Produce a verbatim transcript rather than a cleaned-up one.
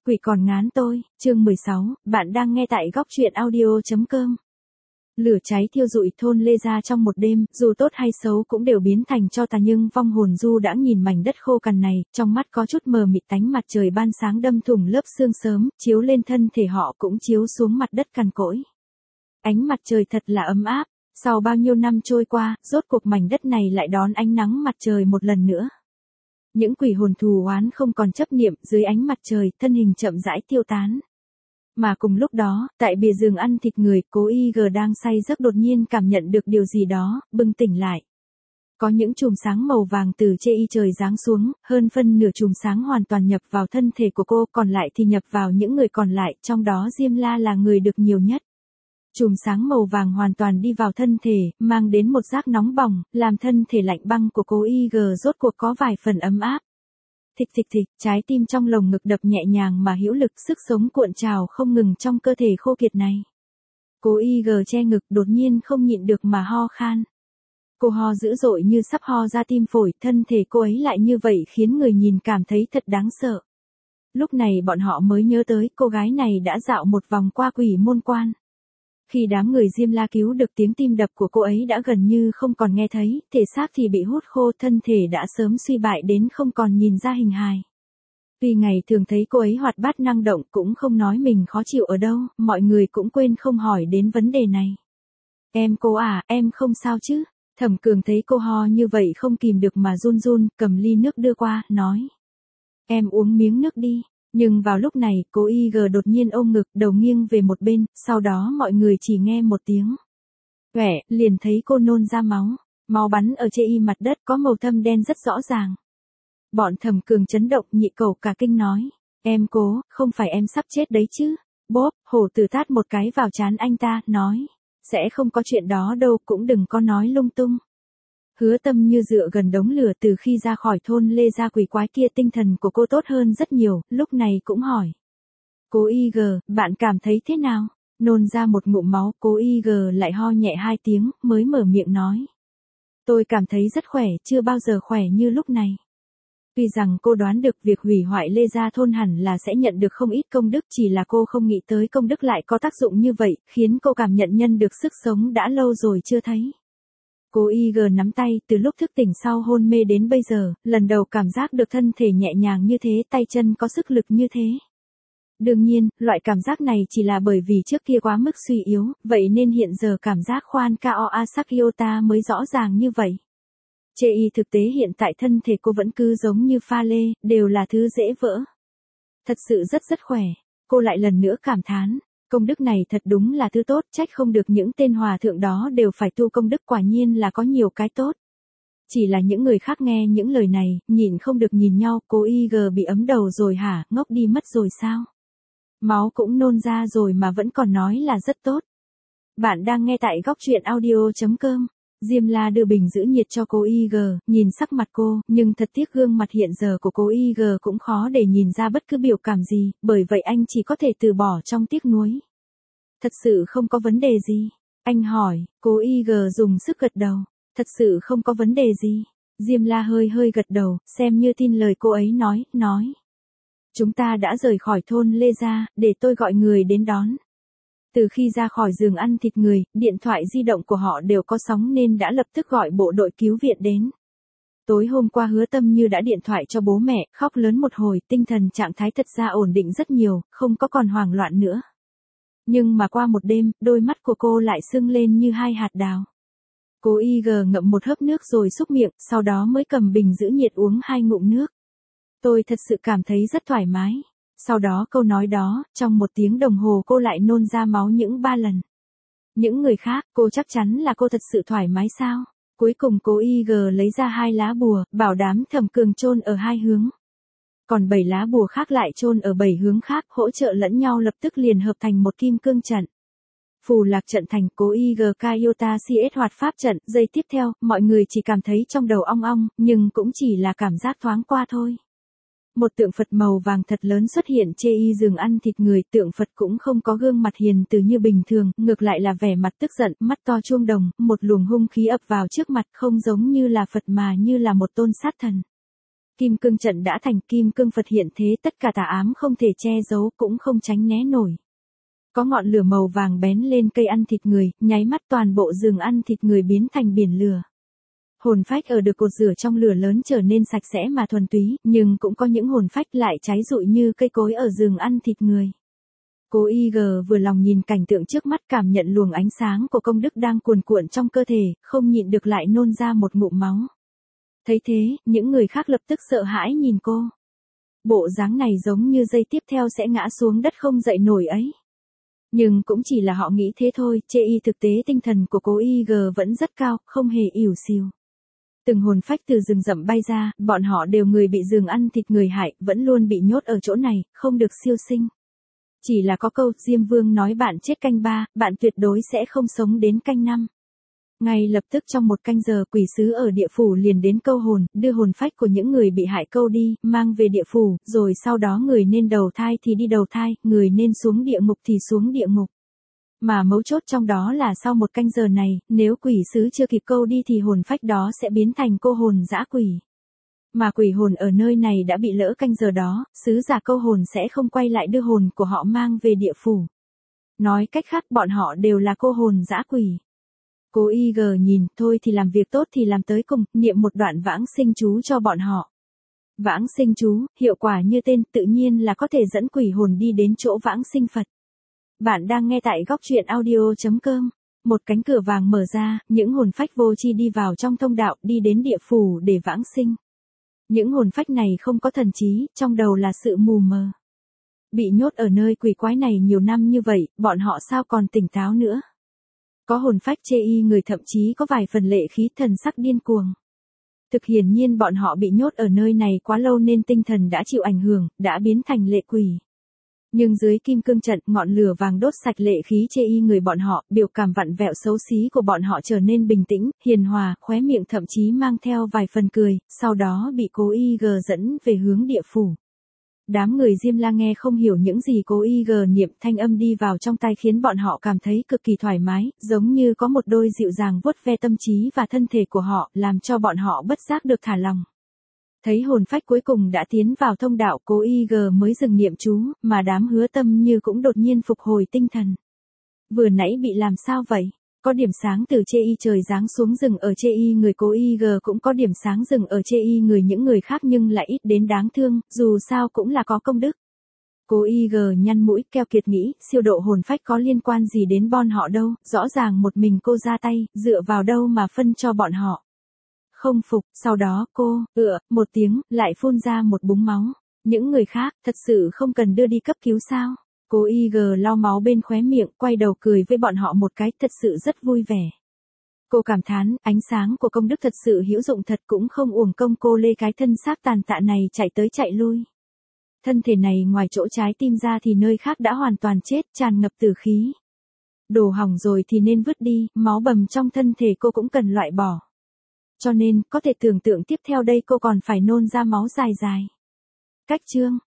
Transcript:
Quỷ còn ngán tôi, chương mười sáu, bạn đang nghe tại góc truyện audio.com. Lửa cháy thiêu rụi thôn Lê Gia trong một đêm, dù tốt hay xấu cũng đều biến thành tro tàn, nhưng vong hồn Du đã nhìn mảnh đất khô cằn này, trong mắt có chút mờ mịt. Ánh mặt trời ban sáng đâm thủng lớp sương sớm, chiếu lên thân thể họ cũng chiếu xuống mặt đất cằn cỗi. Ánh mặt trời thật là ấm áp, sau bao nhiêu năm trôi qua, rốt cuộc mảnh đất này lại đón ánh nắng mặt trời một lần nữa. Những quỷ hồn thù oán không còn chấp niệm, dưới ánh mặt trời, thân hình chậm rãi tiêu tán. Mà cùng lúc đó, tại bìa giường ăn thịt người, Cố Y G đang say giấc đột nhiên cảm nhận được điều gì đó, bừng tỉnh lại. Có những chùm sáng màu vàng từ trên y trời giáng xuống, hơn phân nửa chùm sáng hoàn toàn nhập vào thân thể của cô, còn lại thì nhập vào những người còn lại, trong đó Diêm La là người được nhiều nhất. Chùm sáng màu vàng hoàn toàn đi vào thân thể, mang đến một giác nóng bỏng, làm thân thể lạnh băng của Cố Y G rốt cuộc có vài phần ấm áp. Thịch thịch thịch, trái tim trong lồng ngực đập nhẹ nhàng mà hữu lực, sức sống cuộn trào không ngừng trong cơ thể khô kiệt này. Cố Y G che ngực, đột nhiên không nhịn được mà ho khan. Cô ho dữ dội như sắp ho ra tim phổi, thân thể cô ấy lại như vậy khiến người nhìn cảm thấy thật đáng sợ. Lúc này bọn họ mới nhớ tới cô gái này đã dạo một vòng qua quỷ môn quan. Khi đám người Diêm La cứu được, tiếng tim đập của cô ấy đã gần như không còn nghe thấy, thể xác thì bị hút khô, thân thể đã sớm suy bại đến không còn nhìn ra hình hài. Tuy ngày thường thấy cô ấy hoạt bát năng động, cũng không nói mình khó chịu ở đâu, mọi người cũng quên không hỏi đến vấn đề này. Em cô à, em không sao chứ? Thẩm Cường thấy cô ho như vậy không kìm được mà run run, cầm ly nước đưa qua, nói. Em uống miếng nước đi. Nhưng vào lúc này, Cố Y G đột nhiên ôm ngực, đầu nghiêng về một bên, sau đó mọi người chỉ nghe một tiếng "Quẻ", liền thấy cô nôn ra máu. Máu bắn ở trên y mặt đất, có màu thâm đen rất rõ ràng. Bọn Thẩm Cường chấn động, Nhị Cẩu cả kinh nói. Em Cố, không phải em sắp chết đấy chứ? Bốp, Hổ Tử tát một cái vào trán anh ta, nói. Sẽ không có chuyện đó đâu, cũng đừng có nói lung tung. Hứa Tâm như dựa gần đống lửa, từ khi ra khỏi thôn Lê Gia quỷ quái kia tinh thần của cô tốt hơn rất nhiều, lúc này cũng hỏi. Cố Y G, bạn cảm thấy thế nào? Nôn ra một ngụm máu, Cố Y G lại ho nhẹ hai tiếng, mới mở miệng nói. Tôi cảm thấy rất khỏe, chưa bao giờ khỏe như lúc này. Tuy rằng cô đoán được việc hủy hoại Lê Gia thôn hẳn là sẽ nhận được không ít công đức, chỉ là cô không nghĩ tới công đức lại có tác dụng như vậy, khiến cô cảm nhận nhân được sức sống đã lâu rồi chưa thấy. Cố Y G nắm tay, từ lúc thức tỉnh sau hôn mê đến bây giờ, lần đầu cảm giác được thân thể nhẹ nhàng như thế, tay chân có sức lực như thế. Đương nhiên, loại cảm giác này chỉ là bởi vì trước kia quá mức suy yếu, vậy nên hiện giờ cảm giác khoan Kao Asakyota mới rõ ràng như vậy. Chê y thực tế hiện tại thân thể cô vẫn cứ giống như pha lê, đều là thứ dễ vỡ. Thật sự rất rất khỏe, cô lại lần nữa cảm thán. Công đức này thật đúng là thứ tốt, trách không được những tên hòa thượng đó đều phải tu công đức, quả nhiên là có nhiều cái tốt. Chỉ là những người khác nghe những lời này, nhìn không được nhìn nhau. Cố Y G bị ấm đầu rồi hả, ngốc đi mất rồi sao? Máu cũng nôn ra rồi mà vẫn còn nói là rất tốt. Bạn đang nghe tại góc truyện audio.com. Diêm La đưa bình giữ nhiệt cho Cố Y G, nhìn sắc mặt cô, nhưng thật tiếc gương mặt hiện giờ của Cố Y G cũng khó để nhìn ra bất cứ biểu cảm gì, bởi vậy anh chỉ có thể từ bỏ trong tiếc nuối. Thật sự không có vấn đề gì? Anh hỏi. Cố Y G dùng sức gật đầu. Thật sự không có vấn đề gì? Diêm La hơi hơi gật đầu, xem như tin lời cô ấy nói, nói. Chúng ta đã rời khỏi thôn Lê Gia, để tôi gọi người đến đón. Từ khi ra khỏi giường ăn thịt người, điện thoại di động của họ đều có sóng nên đã lập tức gọi bộ đội cứu viện đến. Tối hôm qua Hứa Tâm Như đã điện thoại cho bố mẹ, khóc lớn một hồi, tinh thần trạng thái thật ra ổn định rất nhiều, không có còn hoảng loạn nữa. Nhưng mà qua một đêm, đôi mắt của cô lại sưng lên như hai hạt đào. Cố Y G ngậm một hớp nước rồi xúc miệng, sau đó mới cầm bình giữ nhiệt uống hai ngụm nước. Tôi thật sự cảm thấy rất thoải mái. Sau đó câu nói đó, trong một tiếng đồng hồ cô lại nôn ra máu những ba lần. Những người khác, cô chắc chắn là cô thật sự thoải mái sao? Cuối cùng Cố Y G lấy ra hai lá bùa, bảo đám Thẩm Cường chôn ở hai hướng. Còn bảy lá bùa khác lại chôn ở bảy hướng khác, hỗ trợ lẫn nhau, lập tức liền hợp thành một kim cương trận. Phù lạc trận thành, Cố Y G Kayota xê ét hoạt pháp trận, giây tiếp theo, mọi người chỉ cảm thấy trong đầu ong ong, nhưng cũng chỉ là cảm giác thoáng qua thôi. Một tượng Phật màu vàng thật lớn xuất hiện trên y giường ăn thịt người, tượng Phật cũng không có gương mặt hiền từ như bình thường, ngược lại là vẻ mặt tức giận, mắt to chuông đồng, một luồng hung khí ập vào trước mặt, không giống như là Phật mà như là một tôn sát thần. Kim cương trận đã thành, kim cương Phật hiện thế, tất cả tà ám không thể che giấu cũng không tránh né nổi. Có ngọn lửa màu vàng bén lên cây ăn thịt người, nháy mắt toàn bộ rừng ăn thịt người biến thành biển lửa. Hồn phách ở được cột rửa trong lửa lớn trở nên sạch sẽ mà thuần túy, nhưng cũng có những hồn phách lại cháy rụi như cây cối ở rừng ăn thịt người. Cố Y G vừa lòng nhìn cảnh tượng trước mắt, cảm nhận luồng ánh sáng của công đức đang cuồn cuộn trong cơ thể, không nhịn được lại nôn ra một ngụm máu. Thấy thế, những người khác lập tức sợ hãi nhìn cô. Bộ dáng này giống như giây tiếp theo sẽ ngã xuống đất không dậy nổi ấy. Nhưng cũng chỉ là họ nghĩ thế thôi, chê y thực tế tinh thần của Cố Y G vẫn rất cao, không hề ỉu xìu. Từng hồn phách từ rừng rậm bay ra, bọn họ đều người bị rừng ăn thịt người hại, vẫn luôn bị nhốt ở chỗ này, không được siêu sinh. Chỉ là có câu, Diêm Vương nói bạn chết canh ba, bạn tuyệt đối sẽ không sống đến canh năm. Ngay lập tức trong một canh giờ, quỷ sứ ở địa phủ liền đến câu hồn, đưa hồn phách của những người bị hại câu đi, mang về địa phủ, rồi sau đó người nên đầu thai thì đi đầu thai, người nên xuống địa ngục thì xuống địa ngục. Mà mấu chốt trong đó là sau một canh giờ này, nếu quỷ sứ chưa kịp câu đi thì hồn phách đó sẽ biến thành cô hồn dã quỷ. Mà quỷ hồn ở nơi này đã bị lỡ canh giờ đó, sứ giả câu hồn sẽ không quay lại đưa hồn của họ mang về địa phủ. Nói cách khác bọn họ đều là cô hồn dã quỷ. Cố Y G nhìn, thôi thì làm việc tốt thì làm tới cùng, niệm một đoạn vãng sinh chú cho bọn họ. Vãng sinh chú, hiệu quả như tên, tự nhiên là có thể dẫn quỷ hồn đi đến chỗ vãng sinh Phật. Bạn đang nghe tại góc truyện audio chấm com. Một cánh cửa vàng mở ra, những hồn phách vô tri đi vào trong thông đạo, đi đến địa phủ để vãng sinh. Những hồn phách này không có thần trí, trong đầu là sự mù mờ. Bị nhốt ở nơi quỷ quái này nhiều năm như vậy, bọn họ sao còn tỉnh táo nữa. Có hồn phách chê y người, thậm chí có vài phần lệ khí, thần sắc điên cuồng. Thực hiển nhiên bọn họ bị nhốt ở nơi này quá lâu nên tinh thần đã chịu ảnh hưởng, đã biến thành lệ quỷ. Nhưng dưới kim cương trận, ngọn lửa vàng đốt sạch lệ khí chê y người bọn họ, biểu cảm vặn vẹo xấu xí của bọn họ trở nên bình tĩnh, hiền hòa, khóe miệng thậm chí mang theo vài phần cười, sau đó bị Cố Y G dẫn về hướng địa phủ. Đám người Diêm La nghe không hiểu những gì Cố Y G niệm, thanh âm đi vào trong tai khiến bọn họ cảm thấy cực kỳ thoải mái, giống như có một đôi dịu dàng vuốt ve tâm trí và thân thể của họ, làm cho bọn họ bất giác được thả lòng. Thấy hồn phách cuối cùng đã tiến vào thông đạo, Cố Y G mới dừng niệm chú, mà đám Hứa Tâm Như cũng đột nhiên phục hồi tinh thần. Vừa nãy bị làm sao vậy? Có điểm sáng từ chê y trời giáng xuống rừng ở chê y người, Cố Y G cũng có điểm sáng rừng ở chê y người những người khác nhưng lại ít đến đáng thương, dù sao cũng là có công đức. Cố Y G nhăn mũi, keo kiệt nghĩ, siêu độ hồn phách có liên quan gì đến bọn họ đâu, rõ ràng một mình cô ra tay, dựa vào đâu mà phân cho bọn họ. Không phục, sau đó cô, ựa, một tiếng, lại phun ra một búng máu. Những người khác, thật sự không cần đưa đi cấp cứu sao? Cố Y G lau máu bên khóe miệng, quay đầu cười với bọn họ một cái, thật sự rất vui vẻ. Cô cảm thán, ánh sáng của công đức thật sự hữu dụng thật, cũng không uổng công cô lê cái thân xác tàn tạ này chạy tới chạy lui. Thân thể này ngoài chỗ trái tim ra thì nơi khác đã hoàn toàn chết, tràn ngập tử khí. Đồ hỏng rồi thì nên vứt đi, máu bầm trong thân thể cô cũng cần loại bỏ. Cho nên, có thể tưởng tượng tiếp theo đây cô còn phải nôn ra máu dài dài. Cách chương